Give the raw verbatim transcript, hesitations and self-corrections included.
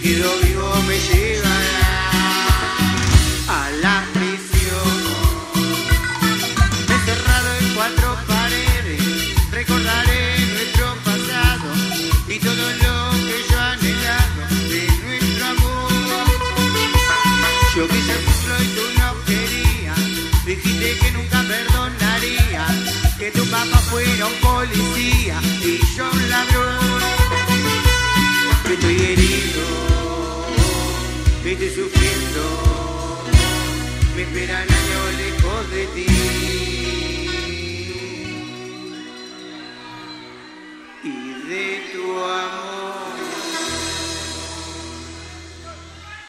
quedo vivo me llevará a la prisión. Encerrado en cuatro paredes, recordaré nuestro pasado y todo lo que yo anhelado de nuestro amor. Yo quise hacerlo y tú no querías, dijiste que nunca perdonaría, que tu papá fuera un policía y yo un ladrón. Que estoy herido, que estoy sufriendo, me esperan años lejos de ti.